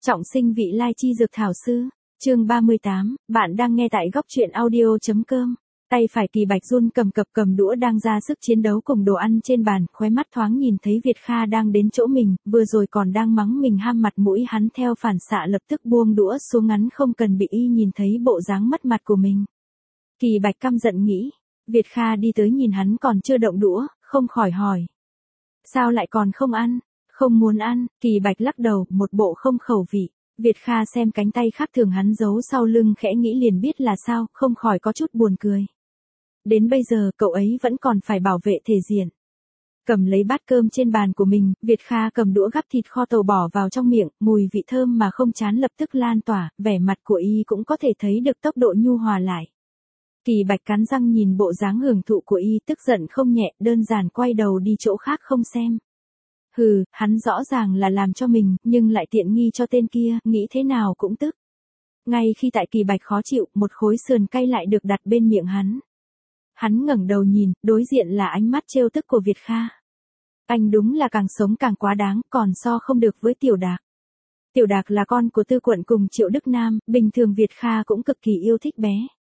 Trọng sinh vị lai chi dược thảo sư, chương 38, bạn đang nghe tại góc truyện audio.com. Tay phải Kỳ Bạch run cầm đũa đang ra sức chiến đấu cùng đồ ăn trên bàn, khóe mắt thoáng nhìn thấy Việt Kha đang đến chỗ mình, vừa rồi còn đang mắng mình ham mặt mũi, hắn theo phản xạ lập tức buông đũa xuống, ngắn không cần bị y nhìn thấy bộ dáng mất mặt của mình. Kỳ Bạch căm giận nghĩ, Việt Kha đi tới nhìn hắn còn chưa động đũa, không khỏi hỏi. Sao lại còn không ăn? Không muốn ăn, Kỳ Bạch lắc đầu, một bộ không khẩu vị. Việt Kha xem cánh tay khác thường hắn giấu sau lưng khẽ nghĩ liền biết là sao, không khỏi có chút buồn cười. Đến bây giờ cậu ấy vẫn còn phải bảo vệ thể diện. Cầm lấy bát cơm trên bàn của mình, Việt Kha cầm đũa gắp thịt kho tàu bỏ vào trong miệng, mùi vị thơm mà không chán lập tức lan tỏa, vẻ mặt của y cũng có thể thấy được tốc độ nhu hòa lại. Kỳ Bạch cắn răng nhìn bộ dáng hưởng thụ của y, tức giận không nhẹ, đơn giản quay đầu đi chỗ khác không xem. Hừ, hắn rõ ràng là làm cho mình, nhưng lại tiện nghi cho tên kia, nghĩ thế nào cũng tức. Ngay khi tại Kỳ Bạch khó chịu, một khối sườn cay lại được đặt bên miệng hắn. Hắn ngẩng đầu nhìn, đối diện là ánh mắt trêu tức của Việt Kha. Anh đúng là càng sống càng quá đáng, còn so không được với Tiểu Đạc. Tiểu Đạc là con của Tư Quận cùng Triệu Đức Nam, bình thường Việt Kha cũng cực kỳ yêu thích bé.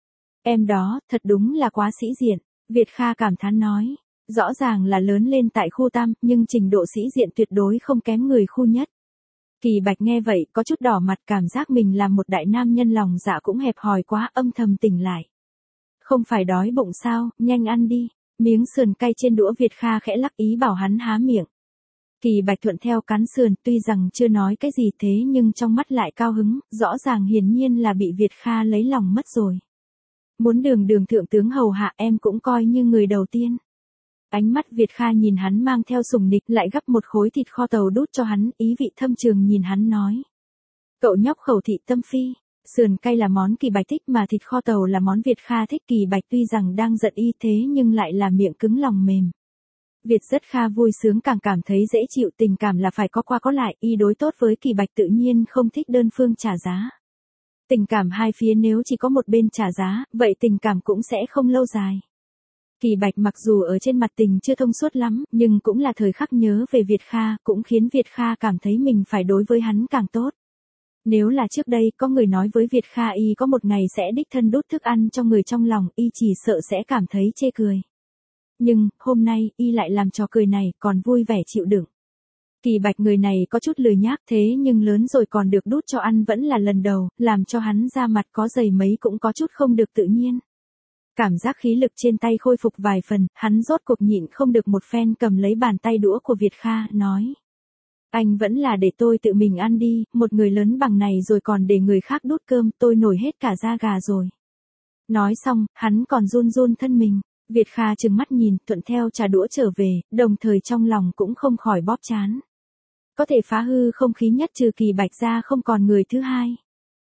Em đó, thật đúng là quá sĩ diện, Việt Kha cảm thán nói. Rõ ràng là lớn lên tại khu Tam, nhưng trình độ sĩ diện tuyệt đối không kém người khu Nhất. Kỳ Bạch nghe vậy, có chút đỏ mặt, cảm giác mình là một đại nam nhân lòng dạ cũng hẹp hòi quá, âm thầm tỉnh lại. Không phải đói bụng sao, nhanh ăn đi. Miếng sườn cay trên đũa, Việt Kha khẽ lắc ý bảo hắn há miệng. Kỳ Bạch thuận theo cắn sườn, tuy rằng chưa nói cái gì thế nhưng trong mắt lại cao hứng, rõ ràng hiển nhiên là bị Việt Kha lấy lòng mất rồi. Muốn đường thượng tướng hầu hạ em cũng coi như người đầu tiên. Ánh mắt Việt Kha nhìn hắn mang theo sùng nịch, lại gắp một khối thịt kho tàu đút cho hắn, ý vị thâm trường nhìn hắn nói. Cậu nhóc khẩu thị tâm phi, sườn cay là món Kỳ Bạch thích mà thịt kho tàu là món Việt Kha thích. Kỳ Bạch tuy rằng đang giận y thế nhưng lại là miệng cứng lòng mềm. Việt rất Kha vui sướng càng cảm thấy dễ chịu, tình cảm là phải có qua có lại, y đối tốt với Kỳ Bạch tự nhiên không thích đơn phương trả giá. Tình cảm hai phía nếu chỉ có một bên trả giá, vậy tình cảm cũng sẽ không lâu dài. Kỳ Bạch mặc dù ở trên mặt tình chưa thông suốt lắm, nhưng cũng là thời khắc nhớ về Việt Kha, cũng khiến Việt Kha cảm thấy mình phải đối với hắn càng tốt. Nếu là trước đây có người nói với Việt Kha y có một ngày sẽ đích thân đút thức ăn cho người trong lòng, y chỉ sợ sẽ cảm thấy chê cười. Nhưng, hôm nay, y lại làm trò cười này, còn vui vẻ chịu đựng. Kỳ Bạch người này có chút lười nhác thế nhưng lớn rồi còn được đút cho ăn vẫn là lần đầu, làm cho hắn da mặt có dày mấy cũng có chút không được tự nhiên. Cảm giác khí lực trên tay khôi phục vài phần, hắn rốt cuộc nhịn không được một phen cầm lấy bàn tay đũa của Việt Kha, nói. Anh vẫn là để tôi tự mình ăn đi, một người lớn bằng này rồi còn để người khác đút cơm, tôi nổi hết cả da gà rồi. Nói xong, hắn còn run run thân mình, Việt Kha trừng mắt nhìn, thuận theo trả đũa trở về, đồng thời trong lòng cũng không khỏi bóp trán. Có thể phá hư không khí nhất trừ Kỳ Bạch ra không còn người thứ hai.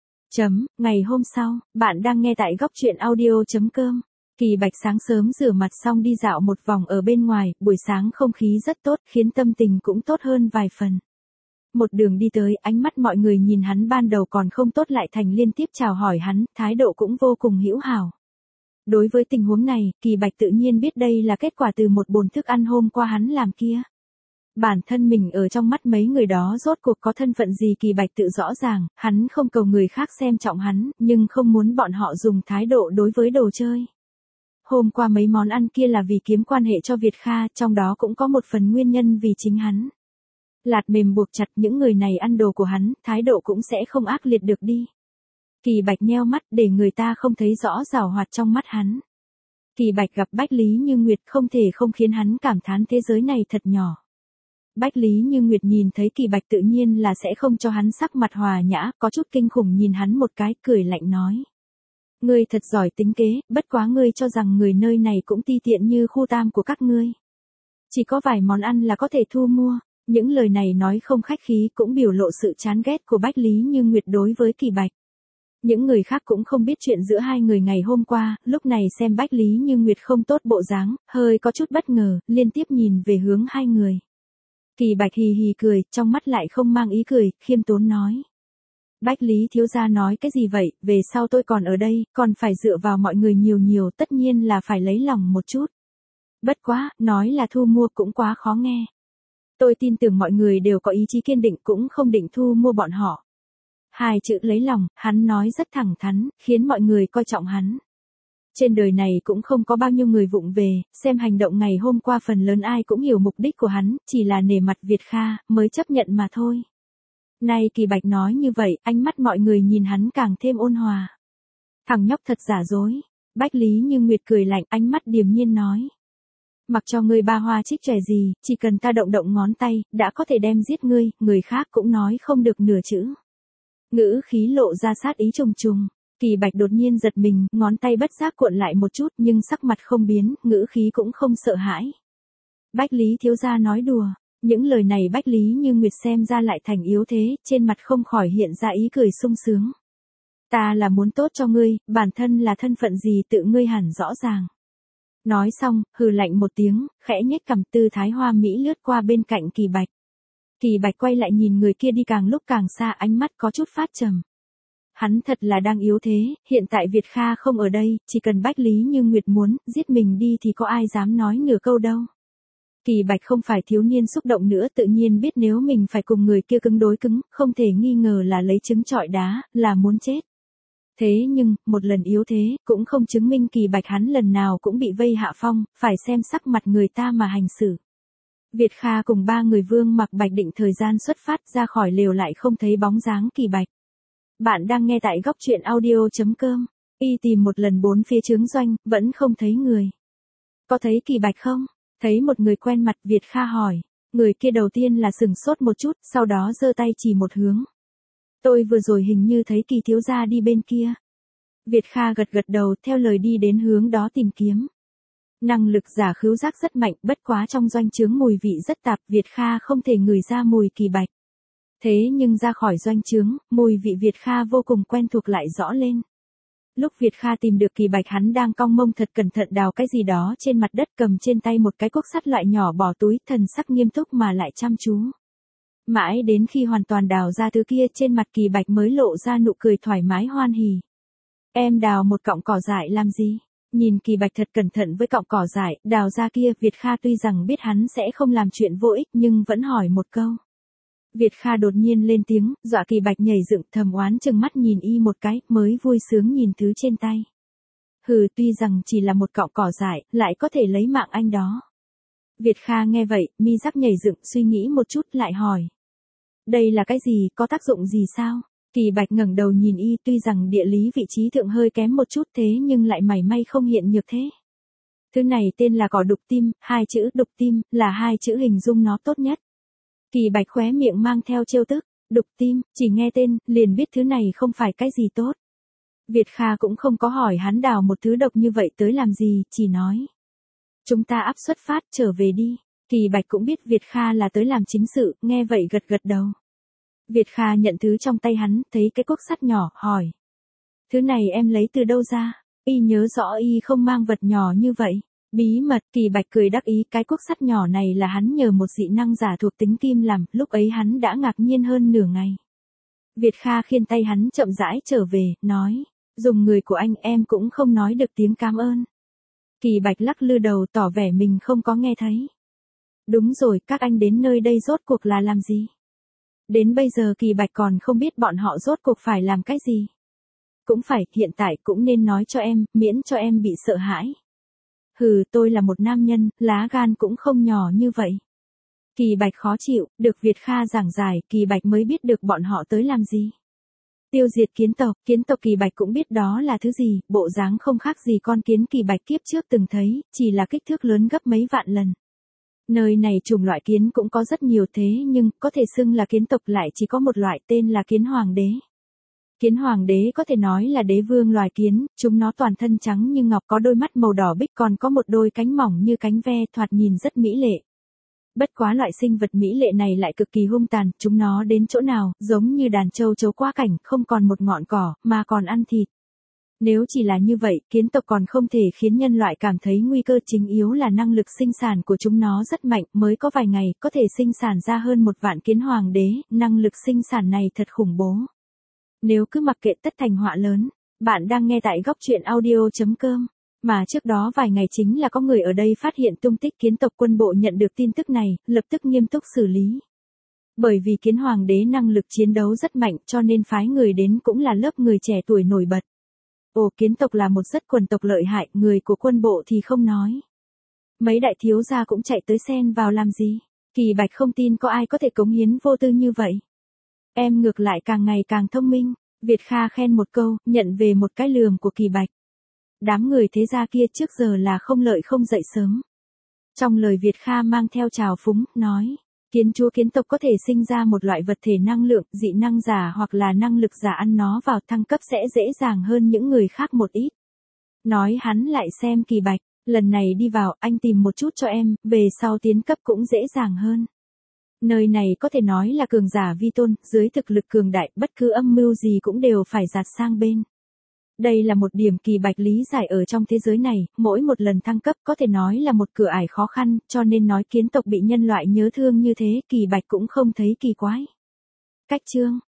Ngày hôm sau, bạn đang nghe tại góc truyện audio.com. Kỳ Bạch sáng sớm rửa mặt xong đi dạo một vòng ở bên ngoài, buổi sáng không khí rất tốt, khiến tâm tình cũng tốt hơn vài phần. Một đường đi tới, ánh mắt mọi người nhìn hắn ban đầu còn không tốt lại thành liên tiếp chào hỏi hắn, thái độ cũng vô cùng hữu hảo. Đối với tình huống này, Kỳ Bạch tự nhiên biết đây là kết quả từ một bồn thức ăn hôm qua hắn làm kia. Bản thân mình ở trong mắt mấy người đó rốt cuộc có thân phận gì Kỳ Bạch tự rõ ràng, hắn không cầu người khác xem trọng hắn, nhưng không muốn bọn họ dùng thái độ đối với đồ chơi. Hôm qua mấy món ăn kia là vì kiếm quan hệ cho Việt Kha, trong đó cũng có một phần nguyên nhân vì chính hắn. Lạt mềm buộc chặt, những người này ăn đồ của hắn, thái độ cũng sẽ không ác liệt được đi. Kỳ Bạch nheo mắt để người ta không thấy rõ giảo hoạt trong mắt hắn. Kỳ Bạch gặp Bách Lý Như Nguyệt không thể không khiến hắn cảm thán thế giới này thật nhỏ. Bách Lý Như Nguyệt nhìn thấy Kỳ Bạch tự nhiên là sẽ không cho hắn sắc mặt hòa nhã, có chút kinh khủng nhìn hắn một cái, cười lạnh nói. Ngươi thật giỏi tính kế, bất quá ngươi cho rằng người nơi này cũng ti tiện như khu Tam của các ngươi. Chỉ có vài món ăn là có thể thu mua, những lời này nói không khách khí cũng biểu lộ sự chán ghét của Bách Lý Như Nguyệt đối với Kỳ Bạch. Những người khác cũng không biết chuyện giữa hai người ngày hôm qua, lúc này xem Bách Lý Như Nguyệt không tốt bộ dáng, hơi có chút bất ngờ, liên tiếp nhìn về hướng hai người. Kỳ Bạch hì hì cười, trong mắt lại không mang ý cười, khiêm tốn nói. Bách Lý thiếu gia nói cái gì vậy, về sau tôi còn ở đây, còn phải dựa vào mọi người nhiều, tất nhiên là phải lấy lòng một chút. Bất quá, nói là thu mua cũng quá khó nghe. Tôi tin tưởng mọi người đều có ý chí kiên định cũng không định thu mua bọn họ. Hai chữ lấy lòng, hắn nói rất thẳng thắn, khiến mọi người coi trọng hắn. Trên đời này cũng không có bao nhiêu người vụng về, xem hành động ngày hôm qua phần lớn ai cũng hiểu mục đích của hắn, chỉ là nể mặt Việt Kha, mới chấp nhận mà thôi. Nay Kỳ Bạch nói như vậy, ánh mắt mọi người nhìn hắn càng thêm ôn hòa. Thằng nhóc thật giả dối. Bách Lý Như Nguyệt cười lạnh, ánh mắt điềm nhiên nói. Mặc cho ngươi ba hoa trích trẻ gì, chỉ cần ta động động ngón tay, đã có thể đem giết ngươi, người khác cũng nói không được nửa chữ. Ngữ khí lộ ra sát ý trùng trùng. Kỳ Bạch đột nhiên giật mình, ngón tay bất giác cuộn lại một chút nhưng sắc mặt không biến, ngữ khí cũng không sợ hãi. Bách Lý thiếu gia nói đùa. Những lời này Bách Lý Như Nguyệt xem ra lại thành yếu thế, trên mặt không khỏi hiện ra ý cười sung sướng. Ta là muốn tốt cho ngươi, bản thân là thân phận gì tự ngươi hẳn rõ ràng. Nói xong, hừ lạnh một tiếng, khẽ nhếch cằm, tư thái hoa mỹ lướt qua bên cạnh Kỳ Bạch. Kỳ Bạch quay lại nhìn người kia đi càng lúc càng xa, ánh mắt có chút phát trầm. Hắn thật là đang yếu thế, hiện tại Việt Kha không ở đây, chỉ cần Bách Lý Như Nguyệt muốn giết mình đi thì có ai dám nói nửa câu đâu. Kỳ Bạch không phải thiếu niên xúc động nữa, tự nhiên biết nếu mình phải cùng người kia cứng đối cứng, không thể nghi ngờ là lấy trứng trọi đá, là muốn chết. Thế nhưng, một lần yếu thế, cũng không chứng minh Kỳ Bạch hắn lần nào cũng bị vây hạ phong, phải xem sắc mặt người ta mà hành xử. Việt Kha cùng ba người Vương Mặc Bạch định thời gian xuất phát ra khỏi lều lại không thấy bóng dáng Kỳ Bạch. Bạn đang nghe tại góc truyện audio.com. Y tìm một lần bốn phía chướng doanh, vẫn không thấy người. Có thấy Kỳ Bạch không? Thấy một người quen mặt, Việt Kha hỏi. Người kia đầu tiên là sừng sốt một chút, sau đó giơ tay chỉ một hướng. Tôi vừa rồi hình như thấy Kỳ thiếu gia đi bên kia. Việt Kha gật gật đầu, theo lời đi đến hướng đó tìm kiếm. Năng lực giả khứu giác rất mạnh, bất quá trong doanh trướng mùi vị rất tạp, Việt Kha không thể ngửi ra mùi Kỳ Bạch. Thế nhưng ra khỏi doanh trướng, mùi vị Việt Kha vô cùng quen thuộc lại rõ lên. Lúc Việt Kha tìm được Kỳ Bạch, hắn đang cong mông thật cẩn thận đào cái gì đó trên mặt đất, cầm trên tay một cái cuốc sắt loại nhỏ bỏ túi, thần sắc nghiêm túc mà lại chăm chú. Mãi đến khi hoàn toàn đào ra thứ kia, trên mặt Kỳ Bạch mới lộ ra nụ cười thoải mái hoan hỉ. Em đào một cọng cỏ dại làm gì? Nhìn Kỳ Bạch thật cẩn thận với cọng cỏ dại, đào ra kia, Việt Kha tuy rằng biết hắn sẽ không làm chuyện vô ích nhưng vẫn hỏi một câu. Việt Kha đột nhiên lên tiếng, dọa Kỳ Bạch nhảy dựng, thầm oán chừng mắt nhìn y một cái, mới vui sướng nhìn thứ trên tay. Hừ, tuy rằng chỉ là một cọng cỏ dại, lại có thể lấy mạng anh đó. Việt Kha nghe vậy, mi rắc nhảy dựng, suy nghĩ một chút lại hỏi. Đây là cái gì, có tác dụng gì sao? Kỳ Bạch ngẩng đầu nhìn y, tuy rằng địa lý vị trí thượng hơi kém một chút thế nhưng lại mảy may không hiện nhược thế. Thứ này tên là cỏ đục tim, hai chữ đục tim, là hai chữ hình dung nó tốt nhất. Kỳ Bạch khóe miệng mang theo trêu tức, đục tim, chỉ nghe tên, liền biết thứ này không phải cái gì tốt. Việt Kha cũng không có hỏi hắn đào một thứ độc như vậy tới làm gì, chỉ nói. Chúng ta áp xuất phát, trở về đi. Kỳ Bạch cũng biết Việt Kha là tới làm chính sự, nghe vậy gật gật đầu. Việt Kha nhận thứ trong tay hắn, thấy cái cuốc sắt nhỏ, hỏi. Thứ này em lấy từ đâu ra? Y nhớ rõ y không mang vật nhỏ như vậy. Bí mật, Kỳ Bạch cười đắc ý, cái cuốc sắt nhỏ này là hắn nhờ một dị năng giả thuộc tính kim làm, lúc ấy hắn đã ngạc nhiên hơn nửa ngày. Việt Kha khiêng tay hắn chậm rãi trở về, nói, dùng người của anh em cũng không nói được tiếng cảm ơn. Kỳ Bạch lắc lư đầu tỏ vẻ mình không có nghe thấy. Đúng rồi, các anh đến nơi đây rốt cuộc là làm gì? Đến bây giờ Kỳ Bạch còn không biết bọn họ rốt cuộc phải làm cái gì. Cũng phải, hiện tại cũng nên nói cho em, miễn cho em bị sợ hãi. Hừ, tôi là một nam nhân, lá gan cũng không nhỏ như vậy. Kỳ Bạch khó chịu, được Việt Kha giảng giải, Kỳ Bạch mới biết được bọn họ tới làm gì. Tiêu diệt kiến tộc Kỳ Bạch cũng biết đó là thứ gì, bộ dáng không khác gì con kiến Kỳ Bạch kiếp trước từng thấy, chỉ là kích thước lớn gấp mấy vạn lần. Nơi này chủng loại kiến cũng có rất nhiều thế nhưng, có thể xưng là kiến tộc lại chỉ có một loại tên là kiến hoàng đế. Kiến hoàng đế có thể nói là đế vương loài kiến, chúng nó toàn thân trắng như ngọc, có đôi mắt màu đỏ bích, còn có một đôi cánh mỏng như cánh ve, thoạt nhìn rất mỹ lệ. Bất quá loại sinh vật mỹ lệ này lại cực kỳ hung tàn, chúng nó đến chỗ nào, giống như đàn châu chấu qua cảnh, không còn một ngọn cỏ, mà còn ăn thịt. Nếu chỉ là như vậy, kiến tộc còn không thể khiến nhân loại cảm thấy nguy cơ, chính yếu là năng lực sinh sản của chúng nó rất mạnh, mới có vài ngày, có thể sinh sản ra hơn 1 vạn kiến hoàng đế, năng lực sinh sản này thật khủng bố. Nếu cứ mặc kệ tất thành họa lớn, bạn đang nghe tại góc truyện audio.com. Mà trước đó vài ngày chính là có người ở đây phát hiện tung tích kiến tộc, quân bộ nhận được tin tức này, lập tức nghiêm túc xử lý. Bởi vì kiến hoàng đế năng lực chiến đấu rất mạnh cho nên phái người đến cũng là lớp người trẻ tuổi nổi bật. Ồ, kiến tộc là một rất quần tộc lợi hại, người của quân bộ thì không nói. Mấy đại thiếu gia cũng chạy tới xen vào làm gì? Kỳ Bạch không tin có ai có thể cống hiến vô tư như vậy. Em ngược lại càng ngày càng thông minh. Việt Kha khen một câu, nhận về một cái lườm của Kỳ Bạch. Đám người thế gia kia trước giờ là không lợi không dậy sớm. Trong lời Việt Kha mang theo trào phúng, nói, kiến chúa kiến tộc có thể sinh ra một loại vật thể năng lượng, dị năng giả hoặc là năng lực giả ăn nó vào thăng cấp sẽ dễ dàng hơn những người khác một ít. Nói hắn lại xem Kỳ Bạch, lần này đi vào anh tìm một chút cho em, về sau tiến cấp cũng dễ dàng hơn. Nơi này có thể nói là cường giả vi tôn, dưới thực lực cường đại, bất cứ âm mưu gì cũng đều phải giạt sang bên. Đây là một điểm Kỳ Bạch lý giải ở trong thế giới này, mỗi một lần thăng cấp có thể nói là một cửa ải khó khăn, cho nên nói kiến tộc bị nhân loại nhớ thương như thế, Kỳ Bạch cũng không thấy kỳ quái. Cách chương